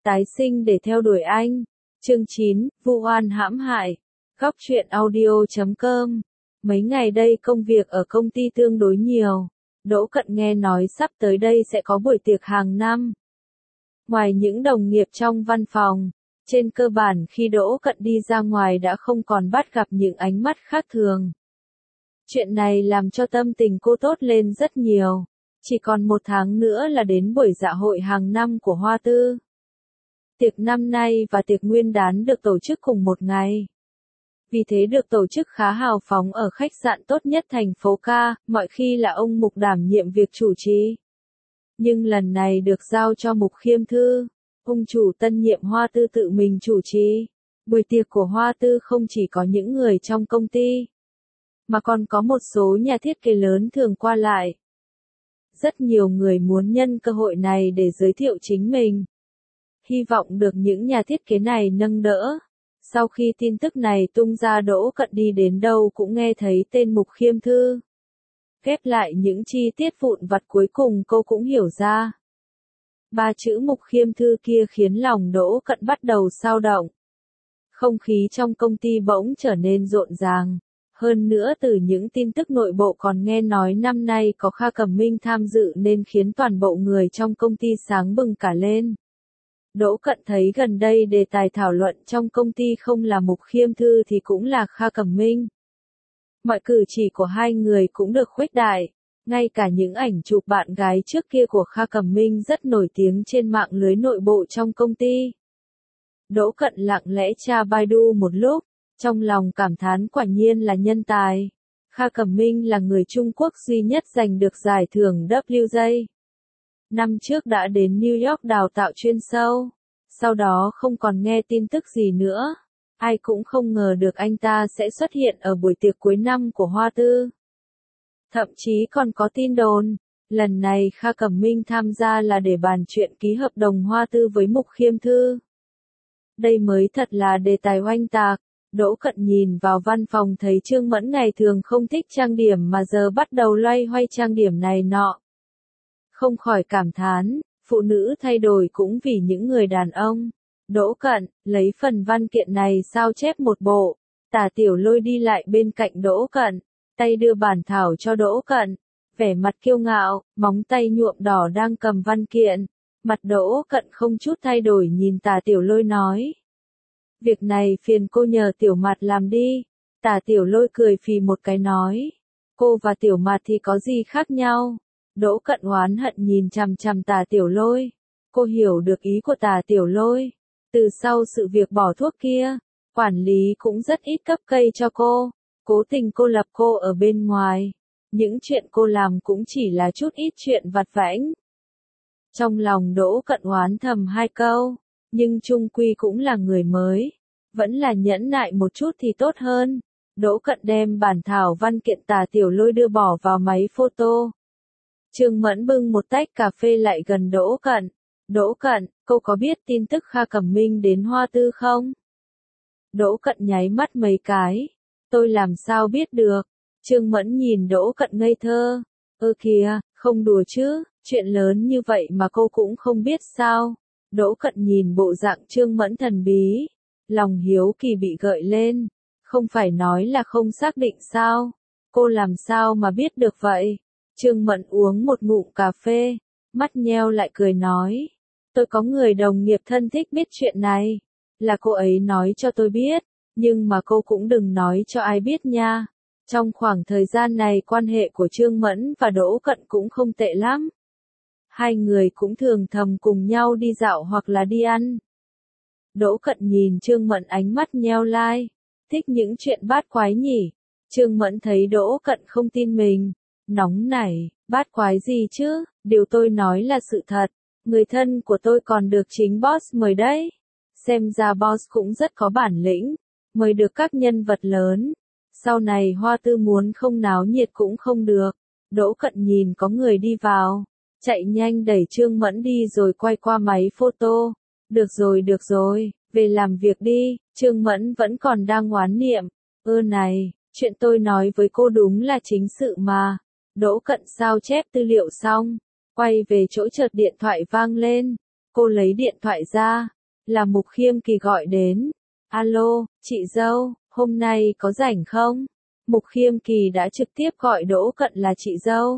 tái sinh để theo đuổi anh. Chương 9, Vu oan hãm hại. Góc truyện audio.com. Mấy ngày đây công việc ở công ty tương đối nhiều. Đỗ Cận nghe nói sắp tới đây sẽ có buổi tiệc hàng năm. Ngoài những đồng nghiệp trong văn phòng, trên cơ bản khi Đỗ Cận đi ra ngoài đã không còn bắt gặp những ánh mắt khác thường. Chuyện này làm cho tâm tình cô tốt lên rất nhiều. Chỉ còn 1 tháng nữa là đến buổi dạ hội hàng năm của Hoa Tư. Tiệc năm nay và tiệc nguyên đán được tổ chức cùng một ngày. Vì thế được tổ chức khá hào phóng ở khách sạn tốt nhất thành phố Ca, mọi khi là ông Mục đảm nhiệm việc chủ trì. Nhưng lần này được giao cho Mục Khiêm Thư, ông chủ tân nhiệm Hoa Tư tự mình chủ trì. Buổi tiệc của Hoa Tư không chỉ có những người trong công ty, mà còn có một số nhà thiết kế lớn thường qua lại. Rất nhiều người muốn nhân cơ hội này để giới thiệu chính mình. Hy vọng được những nhà thiết kế này nâng đỡ. Sau khi tin tức này tung ra, Đỗ Cận đi đến đâu cũng nghe thấy tên Mục Khiêm Thư. Ghép lại những chi tiết vụn vặt cuối cùng cô cũng hiểu ra. 3 chữ Mục Khiêm Thư kia khiến lòng Đỗ Cận bắt đầu xao động. Không khí trong công ty bỗng trở nên rộn ràng. Hơn nữa từ những tin tức nội bộ còn nghe nói năm nay có Kha Cẩm Minh tham dự nên khiến toàn bộ người trong công ty sáng bừng cả lên. Đỗ Cận thấy gần đây đề tài thảo luận trong công ty không là Mục Khiêm Thư thì cũng là Kha Cẩm Minh. Mọi cử chỉ của hai người cũng được khuếch đại. Ngay cả những ảnh chụp bạn gái trước kia của Kha Cẩm Minh rất nổi tiếng trên mạng lưới nội bộ trong công ty. Đỗ Cận lặng lẽ tra Baidu một lúc. Trong lòng cảm thán quả nhiên là nhân tài. Kha Cẩm Minh là người Trung Quốc duy nhất giành được giải thưởng WJ. Năm trước đã đến New York đào tạo chuyên sâu. Sau đó không còn nghe tin tức gì nữa. Ai cũng không ngờ được anh ta sẽ xuất hiện ở buổi tiệc cuối năm của Hoa Tư. Thậm chí còn có tin đồn, lần này Kha Cẩm Minh tham gia là để bàn chuyện ký hợp đồng Hoa Tư với Mục Khiêm Thư. Đây mới thật là đề tài oanh tạc. Đỗ Cận nhìn vào văn phòng thấy Trương Mẫn ngày thường không thích trang điểm mà giờ bắt đầu loay hoay trang điểm này nọ. Không khỏi cảm thán, phụ nữ thay đổi cũng vì những người đàn ông. Đỗ Cận, lấy phần văn kiện này sao chép một bộ. Tả Tiểu Lôi đi lại bên cạnh Đỗ Cận, tay đưa bản thảo cho Đỗ Cận. Vẻ mặt kiêu ngạo, móng tay nhuộm đỏ đang cầm văn kiện. Mặt Đỗ Cận không chút thay đổi nhìn Tả Tiểu Lôi nói. Việc này phiền cô nhờ Tiểu Mạt làm đi. Tả Tiểu Lôi cười phì một cái nói. Cô và Tiểu Mạt thì có gì khác nhau? Đỗ Cận oán hận nhìn chằm chằm Tả Tiểu Lôi. Cô hiểu được ý của Tả Tiểu Lôi. Từ sau sự việc bỏ thuốc kia, quản lý cũng rất ít cấp cây cho cô. Cố tình cô lập cô ở bên ngoài. Những chuyện cô làm cũng chỉ là chút ít chuyện vặt vãnh. Trong lòng Đỗ Cận oán thầm 2 câu. Nhưng chung quy cũng là người mới. Vẫn là nhẫn nại một chút thì tốt hơn. Đỗ Cận đem bản thảo văn kiện Tả Tiểu Lôi đưa bỏ vào máy photo. Trương Mẫn bưng một tách cà phê lại gần Đỗ Cận. Đỗ Cận, cô có biết tin tức Kha Cẩm Minh đến Hoa Tư không? Đỗ Cận nháy mắt mấy cái. Tôi làm sao biết được? Trương Mẫn nhìn Đỗ Cận ngây thơ. Kìa, không đùa chứ, chuyện lớn như vậy mà cô cũng không biết sao? Đỗ Cận nhìn bộ dạng Trương Mẫn thần bí. Lòng hiếu kỳ bị gợi lên. Không phải nói là không xác định sao? Cô làm sao mà biết được vậy? Trương Mẫn uống một ngụm cà phê. Mắt nheo lại cười nói. Tôi có người đồng nghiệp thân thích biết chuyện này. Là cô ấy nói cho tôi biết. Nhưng mà cô cũng đừng nói cho ai biết nha. Trong khoảng thời gian này quan hệ của Trương Mẫn và Đỗ Cận cũng không tệ lắm. Hai người cũng thường thầm cùng nhau đi dạo hoặc là đi ăn. Đỗ Cận nhìn Trương Mẫn ánh mắt nheo lai. Thích những chuyện bát quái nhỉ? Trương Mẫn thấy Đỗ Cận không tin mình. Nóng nảy, bát quái gì chứ? Điều tôi nói là sự thật. Người thân của tôi còn được chính boss mời đấy. Xem ra boss cũng rất có bản lĩnh. Mời được các nhân vật lớn. Sau này Hoa Tư muốn không náo nhiệt cũng không được. Đỗ Cận nhìn có người đi vào. Chạy nhanh đẩy Trương Mẫn đi rồi quay qua máy photo. Được rồi, về làm việc đi. Trương Mẫn vẫn còn đang oán niệm. Này, chuyện tôi nói với cô đúng là chính sự mà. Đỗ Cận sao chép tư liệu xong. Quay về chỗ chợt điện thoại vang lên. Cô lấy điện thoại ra, là Mục Khiêm Kỳ gọi đến. Alo, chị dâu, hôm nay có rảnh không? Mục Khiêm Kỳ đã trực tiếp gọi Đỗ Cận là chị dâu.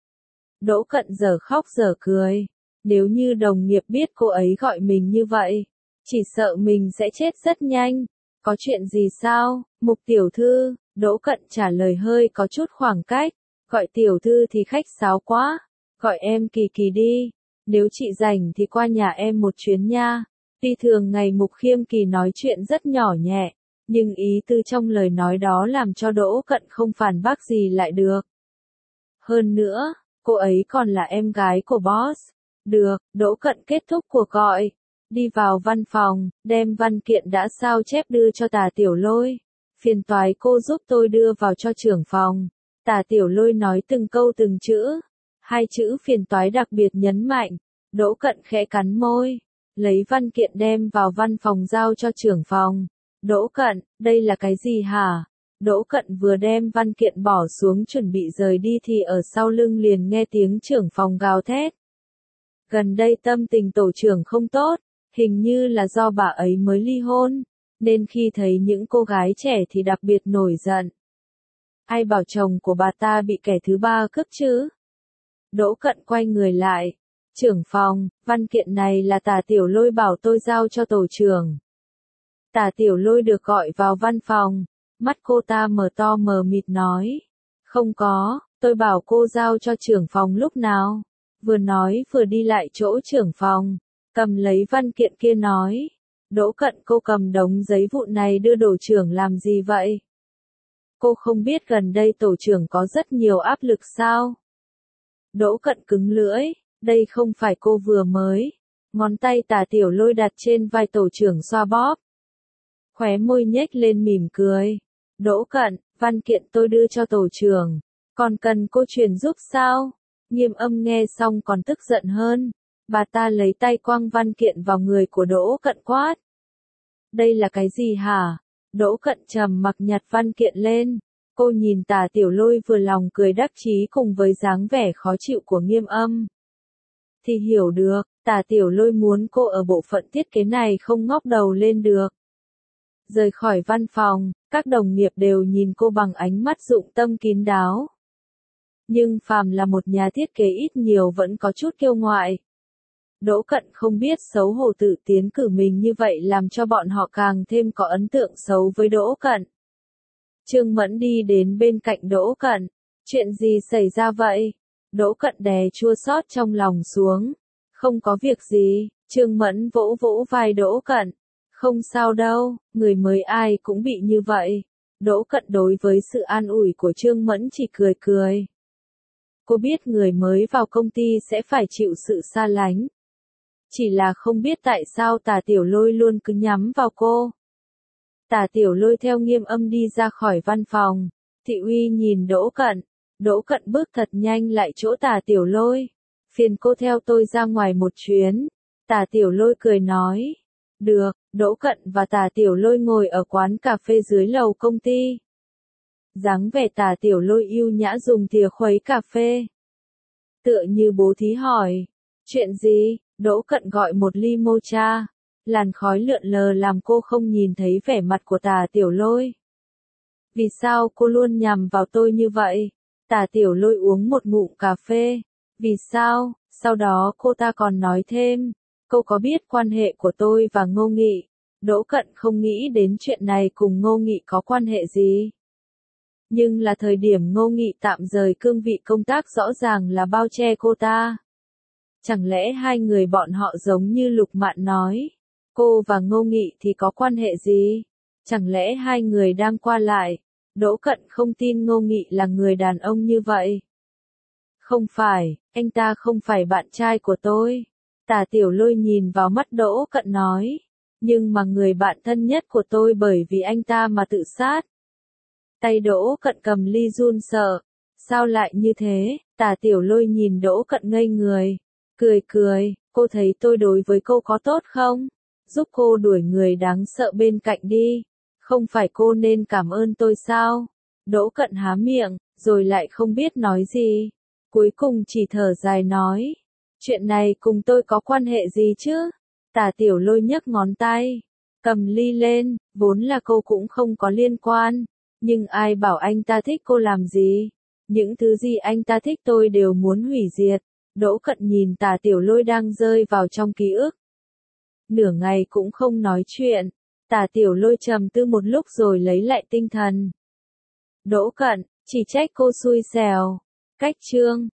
Đỗ Cận giờ khóc giờ cười. Nếu như đồng nghiệp biết cô ấy gọi mình như vậy, chỉ sợ mình sẽ chết rất nhanh. Có chuyện gì sao, Mục tiểu thư? Đỗ Cận trả lời hơi có chút khoảng cách. Gọi tiểu thư thì khách sáo quá. Gọi em Kỳ Kỳ đi. Nếu chị rảnh thì qua nhà em một chuyến nha. Tuy thường ngày Mục Khiêm Kỳ nói chuyện rất nhỏ nhẹ, nhưng ý tư trong lời nói đó làm cho Đỗ Cận không phản bác gì lại được. Hơn nữa, cô ấy còn là em gái của boss. Được, Đỗ Cận kết thúc cuộc gọi. Đi vào văn phòng, đem văn kiện đã sao chép đưa cho Tả Tiểu Lôi. Phiền toái cô giúp tôi đưa vào cho trưởng phòng. Tả Tiểu Lôi nói từng câu từng chữ. Hai chữ phiền toái đặc biệt nhấn mạnh. Đỗ Cận khẽ cắn môi. Lấy văn kiện đem vào văn phòng giao cho trưởng phòng. Đỗ Cận, đây là cái gì hả? Đỗ Cận vừa đem văn kiện bỏ xuống chuẩn bị rời đi thì ở sau lưng liền nghe tiếng trưởng phòng gào thét. Gần đây tâm tình tổ trưởng không tốt, hình như là do bà ấy mới ly hôn, nên khi thấy những cô gái trẻ thì đặc biệt nổi giận. Ai bảo chồng của bà ta bị kẻ thứ ba cướp chứ? Đỗ Cận quay người lại. Trưởng phòng, văn kiện này là Tả Tiểu Lôi bảo tôi giao cho tổ trưởng. Tả Tiểu Lôi được gọi vào văn phòng, mắt cô ta mở to mờ mịt nói. Không có, tôi bảo cô giao cho trưởng phòng lúc nào. Vừa nói vừa đi lại chỗ trưởng phòng, cầm lấy văn kiện kia nói. Đỗ Cận, cô cầm đống giấy vụn này đưa tổ trưởng làm gì vậy? Cô không biết gần đây tổ trưởng có rất nhiều áp lực sao? Đỗ Cận cứng lưỡi. Đây không phải cô vừa mới. Ngón tay Tả Tiểu Lôi đặt trên vai tổ trưởng xoa bóp. Khóe môi nhếch lên mỉm cười. Đỗ Cận, văn kiện tôi đưa cho tổ trưởng. Còn cần cô truyền giúp sao? Nghiêm Âm nghe xong còn tức giận hơn. Bà ta lấy tay quăng văn kiện vào người của Đỗ Cận quát. Đây là cái gì hả? Đỗ Cận trầm mặc nhặt văn kiện lên. Cô nhìn Tả Tiểu Lôi vừa lòng cười đắc chí cùng với dáng vẻ khó chịu của Nghiêm Âm. Thì hiểu được, Tả Tiểu Lôi muốn cô ở bộ phận thiết kế này không ngóc đầu lên được. Rời khỏi văn phòng, các đồng nghiệp đều nhìn cô bằng ánh mắt dụng tâm kín đáo. Nhưng phàm là một nhà thiết kế ít nhiều vẫn có chút kiêu ngoại. Đỗ Cận không biết xấu hổ tự tiến cử mình như vậy làm cho bọn họ càng thêm có ấn tượng xấu với Đỗ Cận. Trương Mẫn đi đến bên cạnh Đỗ Cận. Chuyện gì xảy ra vậy? Đỗ Cận đè chua xót trong lòng xuống. Không có việc gì, Trương Mẫn vỗ vỗ vai Đỗ Cận. Không sao đâu, người mới ai cũng bị như vậy. Đỗ Cận đối với sự an ủi của Trương Mẫn chỉ cười cười. Cô biết người mới vào công ty sẽ phải chịu sự xa lánh. Chỉ là không biết tại sao Tả Tiểu Lôi luôn cứ nhắm vào cô. Tả Tiểu Lôi theo Nghiêm Âm đi ra khỏi văn phòng. Thị Uy nhìn Đỗ Cận. Đỗ Cận bước thật nhanh lại chỗ Tả Tiểu Lôi. Phiền cô theo tôi ra ngoài một chuyến. Tả Tiểu Lôi cười nói. Được, Đỗ Cận và Tả Tiểu Lôi ngồi ở quán cà phê dưới lầu công ty. Dáng vẻ Tả Tiểu Lôi yêu nhã dùng thìa khuấy cà phê. Tựa như bố thí hỏi. Chuyện gì? Đỗ Cận gọi một ly mocha. Làn khói lượn lờ làm cô không nhìn thấy vẻ mặt của Tả Tiểu Lôi. Vì sao cô luôn nhằm vào tôi như vậy? Tả Tiểu Lôi uống một ngụm cà phê. Vì sao? Sau đó cô ta còn nói thêm. Cô có biết quan hệ của tôi và Ngô Nghị? Đỗ Cận không nghĩ đến chuyện này cùng Ngô Nghị có quan hệ gì. Nhưng là thời điểm Ngô Nghị tạm rời cương vị công tác rõ ràng là bao che cô ta. Chẳng lẽ hai người bọn họ giống như Lục Mạn nói. Cô và Ngô Nghị thì có quan hệ gì? Chẳng lẽ hai người đang qua lại? Đỗ Cận không tin Ngô Nghị là người đàn ông như vậy. Không phải, anh ta không phải bạn trai của tôi. Tả Tiểu Lôi nhìn vào mắt Đỗ Cận nói. Nhưng mà người bạn thân nhất của tôi bởi vì anh ta mà tự sát. Tay Đỗ Cận cầm ly run sợ. Sao lại như thế? Tả Tiểu Lôi nhìn Đỗ Cận ngây người. Cười cười, cô thấy tôi đối với cô có tốt không? Giúp cô đuổi người đáng sợ bên cạnh đi. Không phải cô nên cảm ơn tôi sao? Đỗ Cận há miệng, rồi lại không biết nói gì. Cuối cùng chỉ thở dài nói. Chuyện này cùng tôi có quan hệ gì chứ? Tả Tiểu Lôi nhấc ngón tay, cầm ly lên, vốn là cô cũng không có liên quan. Nhưng ai bảo anh ta thích cô làm gì? Những thứ gì anh ta thích tôi đều muốn hủy diệt. Đỗ Cận nhìn Tả Tiểu Lôi đang rơi vào trong ký ức. Nửa ngày cũng không nói chuyện. Tả Tiểu Lôi trầm tư một lúc rồi lấy lại tinh thần. Đỗ Cận, chỉ trách cô xui xẻo. Cách chương